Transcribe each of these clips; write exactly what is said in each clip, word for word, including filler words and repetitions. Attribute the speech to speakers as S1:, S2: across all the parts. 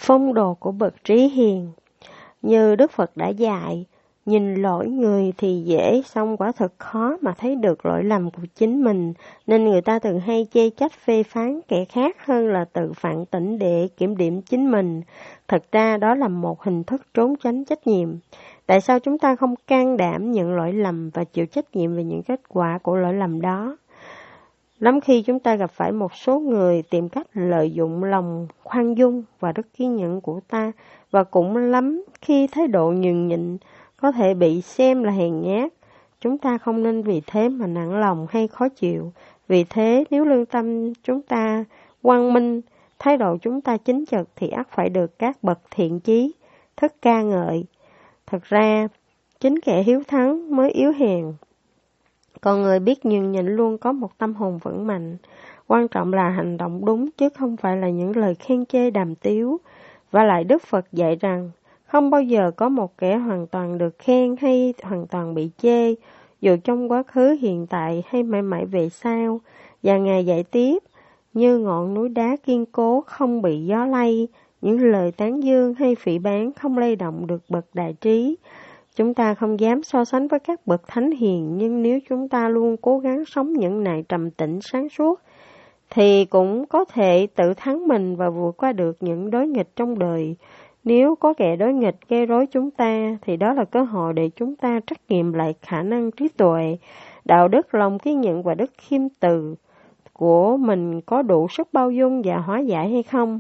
S1: Phong độ của bậc trí hiền. Như Đức Phật đã dạy, nhìn lỗi người thì dễ, song quả thật khó mà thấy được lỗi lầm của chính mình, nên người ta thường hay chê trách phê phán kẻ khác hơn là tự phản tỉnh để kiểm điểm chính mình. Thật ra đó là một hình thức trốn tránh trách nhiệm. Tại sao chúng ta không can đảm nhận lỗi lầm và chịu trách nhiệm về những kết quả của lỗi lầm đó? Lắm khi chúng ta gặp phải một số người tìm cách lợi dụng lòng khoan dung và đức kiên nhẫn của ta, và cũng lắm khi thái độ nhường nhịn có thể bị xem là hèn nhát. Chúng ta không nên vì thế mà nặng lòng hay khó chịu. Vì thế nếu lương tâm chúng ta quang minh, thái độ chúng ta chính trực thì ắt phải được các bậc thiện chí thức ca ngợi. Thật ra chính kẻ hiếu thắng mới yếu hèn, còn người biết nhường nhịn luôn có một tâm hồn vững mạnh. Quan trọng là hành động đúng chứ không phải là những lời khen chê đàm tiếu. Và lại Đức Phật dạy rằng không bao giờ có một kẻ hoàn toàn được khen hay hoàn toàn bị chê, dù trong quá khứ, hiện tại hay mãi mãi về sau. Và Ngài dạy tiếp, như ngọn núi đá kiên cố không bị gió lay, những lời tán dương hay phỉ báng không lay động được bậc đại trí. Chúng ta không dám so sánh với các bậc thánh hiền, nhưng nếu chúng ta luôn cố gắng sống những ngày trầm tĩnh sáng suốt, thì cũng có thể tự thắng mình và vượt qua được những đối nghịch trong đời. Nếu có kẻ đối nghịch gây rối chúng ta, thì đó là cơ hội để chúng ta trắc nghiệm lại khả năng trí tuệ, đạo đức, lòng kiên nhẫn và đức khiêm từ của mình có đủ sức bao dung và hóa giải hay không.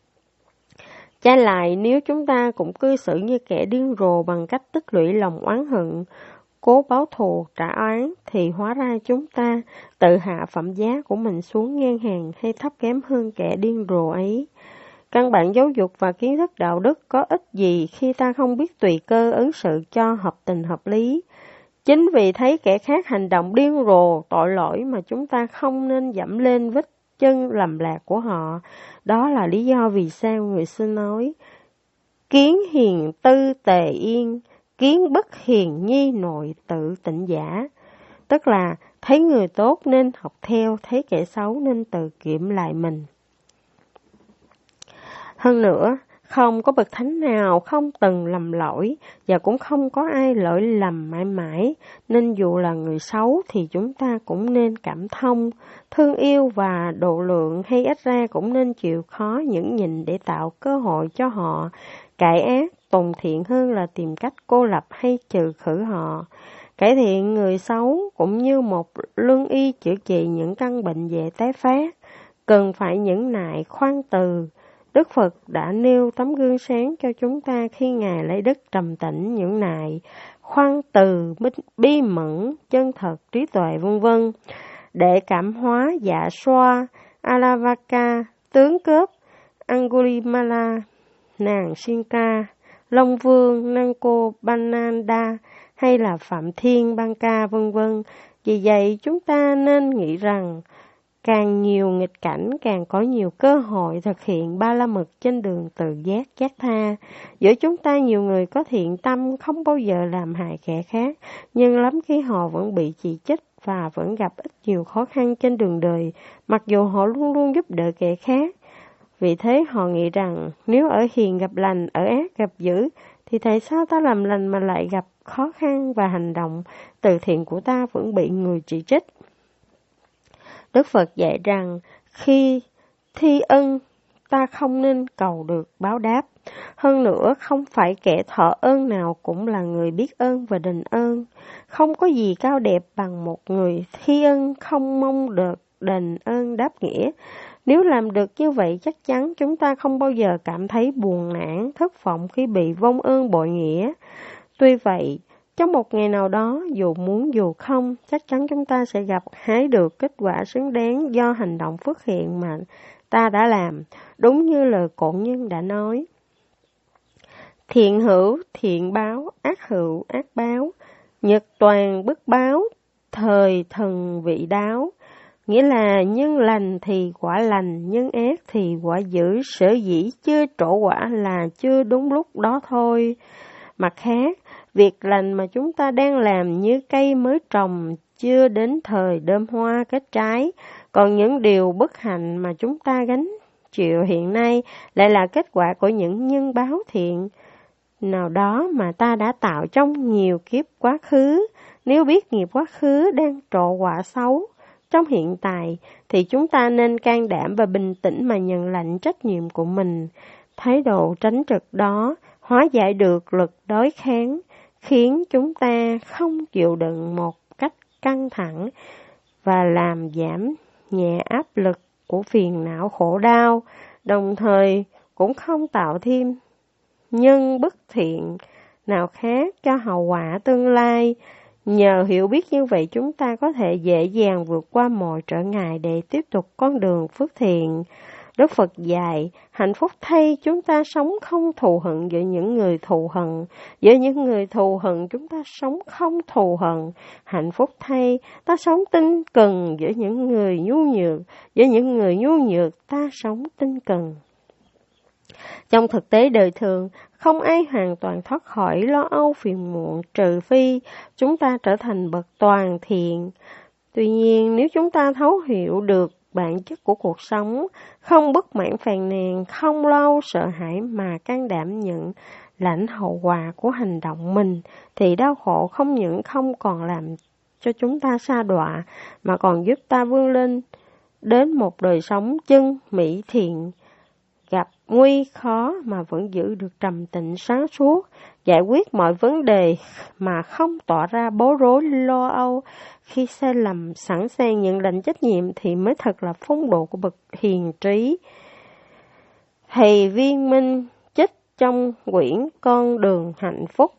S1: Trái lại, nếu chúng ta cũng cư xử như kẻ điên rồ bằng cách tích lũy lòng oán hận, cố báo thù trả oán, thì hóa ra chúng ta tự hạ phẩm giá của mình xuống ngang hàng hay thấp kém hơn kẻ điên rồ ấy. Căn bản giáo dục và kiến thức đạo đức có ích gì khi ta không biết tùy cơ ứng xử cho hợp tình hợp lý. Chính vì thấy kẻ khác hành động điên rồ, tội lỗi mà chúng ta không nên dẫm lên vết chân lầm lạc của họ. Đó là lý do vì sao người xưa nói, kiến hiền tư tề yên, kiến bất hiền nhi nội tự tịnh giả. Tức là thấy người tốt nên học theo, thấy kẻ xấu nên tự kiểm lại mình. Hơn nữa, không có bậc thánh nào không từng lầm lỗi, và cũng không có ai lỗi lầm mãi mãi, nên dù là người xấu thì chúng ta cũng nên cảm thông, thương yêu và độ lượng, hay ít ra cũng nên chịu khó nhẫn nhịn để tạo cơ hội cho họ cải ác, tùng thiện hơn là tìm cách cô lập hay trừ khử họ. Cải thiện người xấu cũng như một lương y chữa trị những căn bệnh dễ tái phát, cần phải nhẫn nại khoan từ. Đức Phật đã nêu tấm gương sáng cho chúng ta khi Ngài lấy đức trầm tĩnh, nhẫn nại, khoan từ, bi mẫn, chân thật, trí tuệ vân vân để cảm hóa dạ xoa, Alavaka, tướng cướp, Angulimala, nàng Sinka, Long Vương, Nanko Bananda hay là Phạm Thiên Banka vân vân. Vì vậy chúng ta nên nghĩ rằng càng nhiều nghịch cảnh càng có nhiều cơ hội thực hiện ba la mật trên đường tự giác giác tha. Giữa chúng ta nhiều người có thiện tâm không bao giờ làm hại kẻ khác, nhưng lắm khi họ vẫn bị chỉ trích và vẫn gặp ít nhiều khó khăn trên đường đời, mặc dù họ luôn luôn giúp đỡ kẻ khác. Vì thế họ nghĩ rằng nếu ở hiền gặp lành, ở ác gặp dữ, thì tại sao ta làm lành mà lại gặp khó khăn, và hành động từ thiện của ta vẫn bị người chỉ trích. Đức Phật dạy rằng khi thi ân ta không nên cầu được báo đáp. Hơn nữa, không phải kẻ thọ ơn nào cũng là người biết ơn và đền ơn. Không có gì cao đẹp bằng một người thi ân không mong được đền ơn đáp nghĩa. Nếu làm được như vậy, chắc chắn chúng ta không bao giờ cảm thấy buồn nản, thất vọng khi bị vong ơn bội nghĩa. Tuy vậy, trong một ngày nào đó, dù muốn dù không, chắc chắn chúng ta sẽ gặp hái được kết quả xứng đáng do hành động phước thiện mà ta đã làm. Đúng như lời Cổn Nhân đã nói, thiện hữu thiện báo, ác hữu ác báo, nhật toàn bất báo, thời thần vị đáo. Nghĩa là nhân lành thì quả lành, nhân ác thì quả dữ, sở dĩ chưa trổ quả là chưa đúng lúc đó thôi. Mặt khác, việc lành mà chúng ta đang làm như cây mới trồng chưa đến thời đơm hoa kết trái, còn những điều bất hạnh mà chúng ta gánh chiều hiện nay lại là kết quả của những nhân báo thiện nào đó mà ta đã tạo trong nhiều kiếp quá khứ. Nếu biết nghiệp quá khứ đang trổ quả xấu trong hiện tại, thì chúng ta nên can đảm và bình tĩnh mà nhận lãnh trách nhiệm của mình. Thái độ tránh trực đó hóa giải được lực đối kháng, khiến chúng ta không chịu đựng một cách căng thẳng và làm giảm nhẹ áp lực của phiền não khổ đau, đồng thời cũng không tạo thêm nhân bất thiện nào khác cho hậu quả tương lai. Nhờ hiểu biết như vậy, chúng ta có thể dễ dàng vượt qua mọi trở ngại để tiếp tục con đường phước thiện. Đức Phật dạy, hạnh phúc thay chúng ta sống không thù hận giữa những người thù hận, giữa những người thù hận chúng ta sống không thù hận. Hạnh phúc thay ta sống tinh cần giữa những người nhu nhược, giữa những người nhu nhược ta sống tinh cần. Trong thực tế đời thường, không ai hoàn toàn thoát khỏi lo âu phiền muộn trừ phi chúng ta trở thành bậc toàn thiện. Tuy nhiên, nếu chúng ta thấu hiểu được bản chất của cuộc sống, không bất mãn phàn nàn, không lo sợ hãi mà can đảm nhận lãnh hậu quả của hành động mình, thì đau khổ không những không còn làm cho chúng ta sa đọa, mà còn giúp ta vươn lên đến một đời sống chân mỹ thiện, gặp nguy khó mà vẫn giữ được trầm tĩnh sáng suốt, giải quyết mọi vấn đề mà không tỏ ra bối rối lo âu. Khi sai lầm sẵn sàng nhận lãnh trách nhiệm thì mới thật là phong độ của bậc hiền trí. Thầy Viên Minh trích trong quyển Con đường hạnh phúc.